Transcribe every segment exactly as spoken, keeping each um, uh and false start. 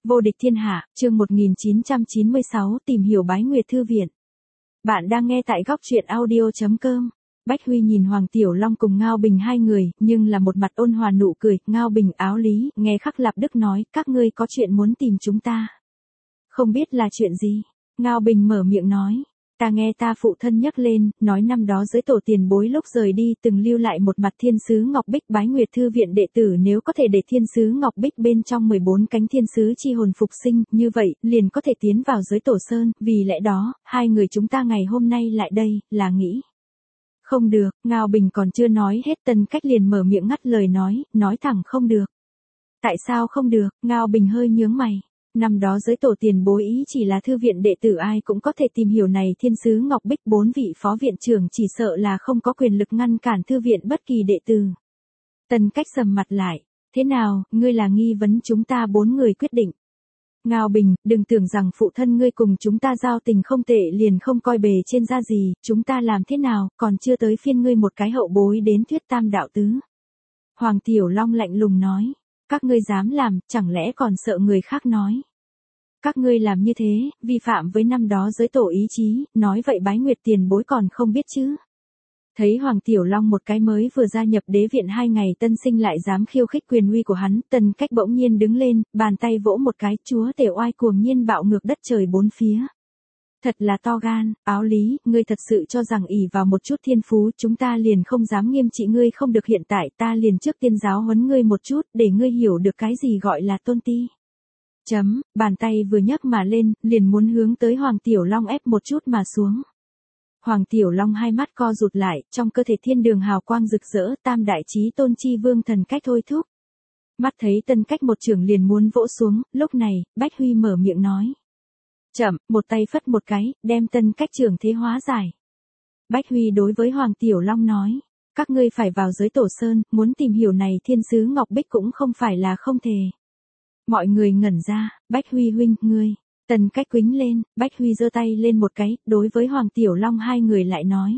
Vô địch thiên hạ, chương một nghìn chín trăm chín mươi sáu, tìm hiểu Bái Nguyệt Thư Viện. Bạn đang nghe tại góc truyện audio chấm com. Bách Huy nhìn Hoàng Tiểu Long cùng Ngao Bình hai người, nhưng là một mặt ôn hòa nụ cười. Ngao Bình áo lý, nghe Khắc Lạp Đức nói, các ngươi có chuyện muốn tìm chúng ta. Không biết là chuyện gì? Ngao Bình mở miệng nói. Ta nghe ta phụ thân nhắc lên, nói năm đó dưới tổ tiền bối lúc rời đi từng lưu lại một mặt thiên sứ Ngọc Bích. Bái Nguyệt Thư Viện đệ tử nếu có thể để thiên sứ Ngọc Bích bên trong mười bốn cánh thiên sứ chi hồn phục sinh, như vậy, liền có thể tiến vào giới tổ sơn, vì lẽ đó, hai người chúng ta ngày hôm nay lại đây, là nghĩ. Không được, Ngao Bình còn chưa nói hết Tân Cách liền mở miệng ngắt lời nói, nói thẳng không được. Tại sao không được? Ngao Bình hơi nhướng mày. Năm đó giới tổ tiền bối ý chỉ là thư viện đệ tử ai cũng có thể tìm hiểu này thiên sứ Ngọc Bích, bốn vị phó viện trưởng chỉ sợ là không có quyền lực ngăn cản thư viện bất kỳ đệ tử. Tân Cách sầm mặt lại, thế nào, ngươi là nghi vấn chúng ta bốn người quyết định. Ngao Bình, đừng tưởng rằng phụ thân ngươi cùng chúng ta giao tình không tệ liền không coi bề trên ra gì, chúng ta làm thế nào, còn chưa tới phiên ngươi một cái hậu bối đến thuyết tam đạo tứ. Hoàng Tiểu Long lạnh lùng nói. Các ngươi dám làm, chẳng lẽ còn sợ người khác nói. Các ngươi làm như thế, vi phạm với năm đó giới tổ ý chí, nói vậy Bái Nguyệt tiền bối còn không biết chứ. Thấy Hoàng Tiểu Long một cái mới vừa gia nhập đế viện hai ngày tân sinh lại dám khiêu khích quyền uy của hắn, Tân Cách bỗng nhiên đứng lên, bàn tay vỗ một cái, chúa tể oai cuồng nhiên bạo ngược đất trời bốn phía. Thật là to gan, áo lý, ngươi thật sự cho rằng ỷ vào một chút thiên phú chúng ta liền không dám nghiêm trị ngươi không được, hiện tại ta liền trước tiên giáo huấn ngươi một chút, để ngươi hiểu được cái gì gọi là tôn ti. Chấm, bàn tay vừa nhấc mà lên, liền muốn hướng tới Hoàng Tiểu Long ép một chút mà xuống. Hoàng Tiểu Long hai mắt co rụt lại, trong cơ thể thiên đường hào quang rực rỡ, tam đại chí tôn chi vương thần cách thôi thúc. Mắt thấy Tân Cách một trường liền muốn vỗ xuống, lúc này, Bách Huy mở miệng nói. Chậm, một tay phất một cái, đem Tân Cách trường thế hóa giải. Bách Huy đối với Hoàng Tiểu Long nói, các ngươi phải vào giới tổ sơn, muốn tìm hiểu này thiên sứ Ngọc Bích cũng không phải là không thể. Mọi người ngẩn ra, Bách Huy huynh, ngươi. Tân Cách quính lên, Bách Huy giơ tay lên một cái, đối với Hoàng Tiểu Long hai người lại nói.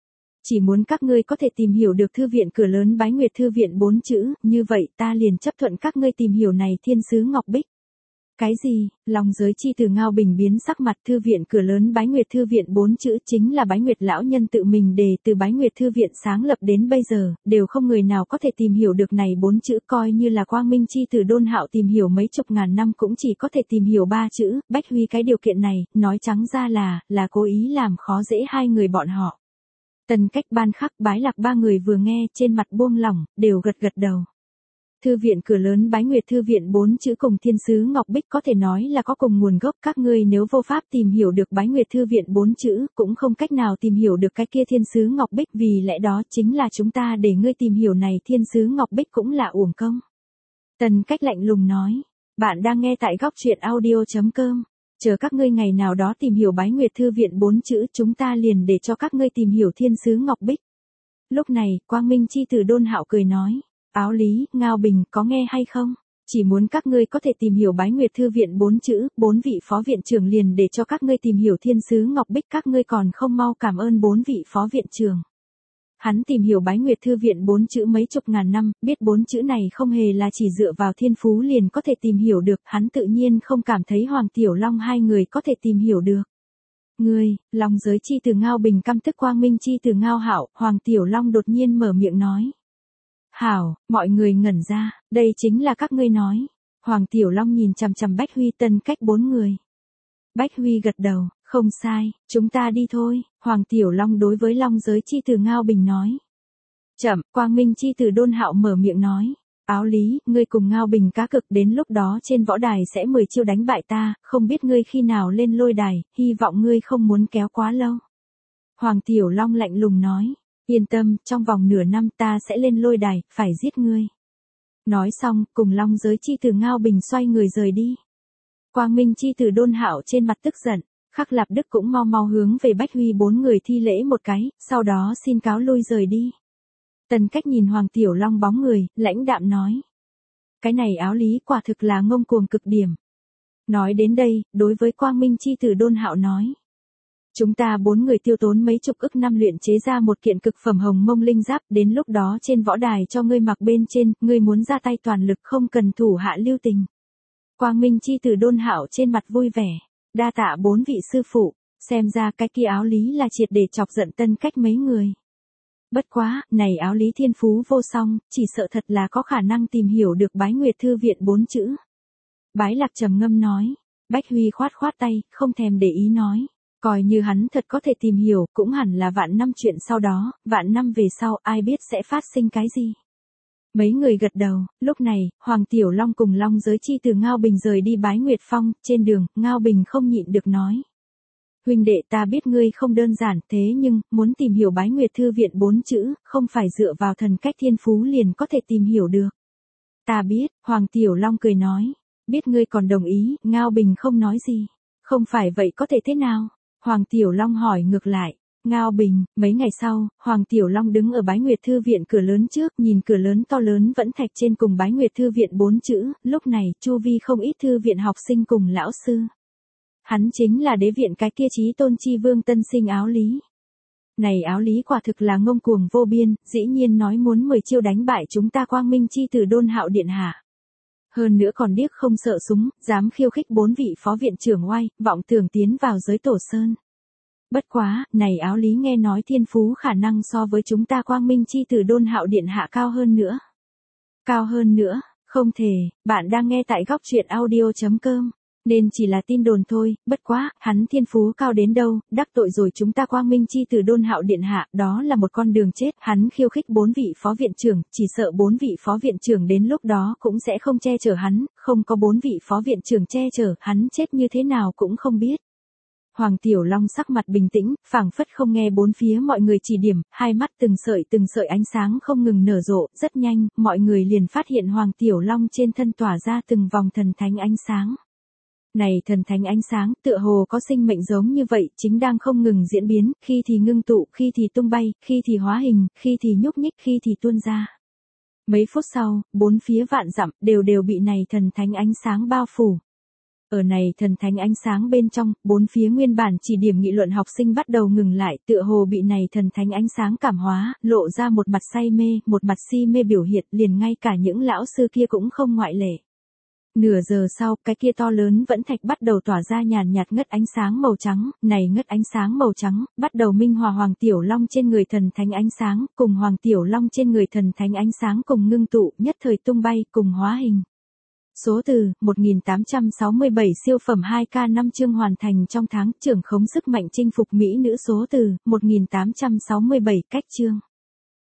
Chỉ muốn các ngươi có thể tìm hiểu được thư viện cửa lớn Bái Nguyệt Thư Viện bốn chữ, như vậy ta liền chấp thuận các ngươi tìm hiểu này thiên sứ Ngọc Bích. Cái gì? Lòng giới chi từ Ngao Bình biến sắc mặt. Thư viện cửa lớn Bái Nguyệt Thư Viện bốn chữ chính là Bái Nguyệt lão nhân tự mình đề, từ Bái Nguyệt Thư Viện sáng lập đến bây giờ, đều không người nào có thể tìm hiểu được này bốn chữ, coi như là Quang Minh chi từ Đôn Hạo tìm hiểu mấy chục ngàn năm cũng chỉ có thể tìm hiểu ba chữ. Bách Huy cái điều kiện này, nói trắng ra là, là cố ý làm khó dễ hai người bọn họ. Tân Cách, Ban Khắc, Bái Lạc ba người vừa nghe, trên mặt buông lỏng, đều gật gật đầu. Thư viện cửa lớn Bái Nguyệt Thư Viện bốn chữ cùng thiên sứ Ngọc Bích có thể nói là có cùng nguồn gốc, các ngươi nếu vô pháp tìm hiểu được Bái Nguyệt Thư Viện bốn chữ, cũng không cách nào tìm hiểu được cái kia thiên sứ Ngọc Bích, vì lẽ đó chính là chúng ta để ngươi tìm hiểu này thiên sứ Ngọc Bích cũng là uổng công. Tân Cách lạnh lùng nói, bạn đang nghe tại góc truyện audio chấm com, chờ các ngươi ngày nào đó tìm hiểu Bái Nguyệt Thư Viện bốn chữ chúng ta liền để cho các ngươi tìm hiểu thiên sứ Ngọc Bích. Lúc này, Quang Minh chi tử Đôn Hạo cười nói. Áo lý, Ngao Bình, có nghe hay không? Chỉ muốn các ngươi có thể tìm hiểu Bái Nguyệt Thư Viện bốn chữ, bốn vị phó viện trưởng liền để cho các ngươi tìm hiểu thiên sứ Ngọc Bích, các ngươi còn không mau cảm ơn bốn vị phó viện trưởng. Hắn tìm hiểu Bái Nguyệt Thư Viện bốn chữ mấy chục ngàn năm, biết bốn chữ này không hề là chỉ dựa vào thiên phú liền có thể tìm hiểu được, hắn tự nhiên không cảm thấy Hoàng Tiểu Long hai người có thể tìm hiểu được. Ngươi, lòng giới chi từ Ngao Bình căm tức Quang Minh chi từ Ngao Hạo, Hoàng Tiểu Long đột nhiên mở miệng nói. Hảo, mọi người ngẩn ra, đây chính là các ngươi nói. Hoàng Tiểu Long nhìn chằm chằm Bách Huy, Tân Cách bốn người. Bách Huy gật đầu, không sai, chúng ta đi thôi. Hoàng Tiểu Long đối với Long giới chi từ Ngao Bình nói. Chậm, Quang Minh chi từ Đôn Hạo mở miệng nói. Áo lý, ngươi cùng Ngao Bình cá cực, đến lúc đó trên võ đài sẽ mười chiêu đánh bại ta, không biết ngươi khi nào lên lôi đài, hy vọng ngươi không muốn kéo quá lâu. Hoàng Tiểu Long lạnh lùng nói. Yên tâm, trong vòng nửa năm ta sẽ lên lôi đài, phải giết ngươi. Nói xong, cùng Long giới chi từ Ngao Bình xoay người rời đi. Quang Minh chi từ Đôn Hạo trên mặt tức giận, Khắc Lạp Đức cũng mau mau hướng về Bách Huy bốn người thi lễ một cái, sau đó xin cáo lui rời đi. Tân Cách nhìn Hoàng Tiểu Long bóng người, lãnh đạm nói. Cái này áo lý quả thực là ngông cuồng cực điểm. Nói đến đây, đối với Quang Minh chi từ Đôn Hạo nói. Chúng ta bốn người tiêu tốn mấy chục ức năm luyện chế ra một kiện cực phẩm hồng mông linh giáp, đến lúc đó trên võ đài cho ngươi mặc bên trên, ngươi muốn ra tay toàn lực không cần thủ hạ lưu tình. Quang Minh chi tử Đôn Hạo trên mặt vui vẻ. Đa tạ bốn vị sư phụ, xem ra cái kia áo lý là triệt để chọc giận Tân Cách mấy người. Bất quá, này áo lý thiên phú vô song, chỉ sợ thật là có khả năng tìm hiểu được Bái Nguyệt Thư Viện bốn chữ. Bái Lạc trầm ngâm nói. Bách Huy khoát khoát tay, không thèm để ý nói. Coi như hắn thật có thể tìm hiểu, cũng hẳn là vạn năm chuyện sau đó, vạn năm về sau ai biết sẽ phát sinh cái gì. Mấy người gật đầu, lúc này, Hoàng Tiểu Long cùng Long Giới Chi từ Ngao Bình rời đi Bái Nguyệt Phong, trên đường, Ngao Bình không nhịn được nói. Huynh đệ ta biết ngươi không đơn giản thế nhưng, muốn tìm hiểu Bái Nguyệt Thư Viện bốn chữ, không phải dựa vào thần cách thiên phú liền có thể tìm hiểu được. Ta biết, Hoàng Tiểu Long cười nói. Biết ngươi còn đồng ý, Ngao Bình không nói gì. Không phải vậy có thể thế nào? Hoàng Tiểu Long hỏi ngược lại. Ngao Bình, mấy ngày sau, Hoàng Tiểu Long đứng ở Bái Nguyệt Thư Viện cửa lớn trước, nhìn cửa lớn to lớn vẫn thạch trên cùng Bái Nguyệt Thư Viện bốn chữ, lúc này, chu vi không ít thư viện học sinh cùng lão sư. Hắn chính là đế viện cái kia chí tôn chi vương tân sinh áo lý. Này áo lý quả thực là ngông cuồng vô biên, dĩ nhiên nói muốn mười chiêu đánh bại chúng ta Quang Minh chi tử Đôn Hạo điện hạ. Hơn nữa còn điếc không sợ súng, dám khiêu khích bốn vị phó viện trưởng oai, vọng tưởng tiến vào giới tổ sơn. Bất quá, này áo lý nghe nói thiên phú khả năng so với chúng ta Quang Minh chi tử Đôn Hạo điện hạ cao hơn nữa. Cao hơn nữa, không thể, bạn đang nghe tại góc truyện audio chấm com. Nên chỉ là tin đồn thôi, bất quá, hắn thiên phú cao đến đâu, đắc tội rồi chúng ta Quang Minh chi tử Đôn Hạo điện hạ, đó là một con đường chết, hắn khiêu khích bốn vị phó viện trưởng, chỉ sợ bốn vị phó viện trưởng đến lúc đó cũng sẽ không che chở hắn, không có bốn vị phó viện trưởng che chở, hắn chết như thế nào cũng không biết. Hoàng Tiểu Long sắc mặt bình tĩnh, phảng phất không nghe bốn phía mọi người chỉ điểm, hai mắt từng sợi từng sợi ánh sáng không ngừng nở rộ, rất nhanh, mọi người liền phát hiện Hoàng Tiểu Long trên thân tỏa ra từng vòng thần thánh ánh sáng. Này thần thánh ánh sáng, tựa hồ có sinh mệnh giống như vậy, chính đang không ngừng diễn biến, khi thì ngưng tụ, khi thì tung bay, khi thì hóa hình, khi thì nhúc nhích, khi thì tuôn ra. Mấy phút sau, bốn phía vạn dặm, đều đều bị này thần thánh ánh sáng bao phủ. Ở này thần thánh ánh sáng bên trong, bốn phía nguyên bản chỉ điểm nghị luận học sinh bắt đầu ngừng lại, tựa hồ bị này thần thánh ánh sáng cảm hóa, lộ ra một mặt say mê, một mặt si mê biểu hiện, liền ngay cả những lão sư kia cũng không ngoại lệ. Nửa giờ sau, cái kia to lớn vẫn thạch bắt đầu tỏa ra nhàn nhạt ngất ánh sáng màu trắng, này ngất ánh sáng màu trắng, bắt đầu minh hòa Hoàng Tiểu Long trên người thần thánh ánh sáng, cùng Hoàng Tiểu Long trên người thần thánh ánh sáng cùng ngưng tụ, nhất thời tung bay, cùng hóa hình. Số từ, một nghìn tám trăm sáu mươi bảy siêu phẩm hai K năm chương hoàn thành trong tháng, trưởng khống sức mạnh chinh phục Mỹ nữ số từ, một nghìn tám trăm sáu mươi bảy cách chương.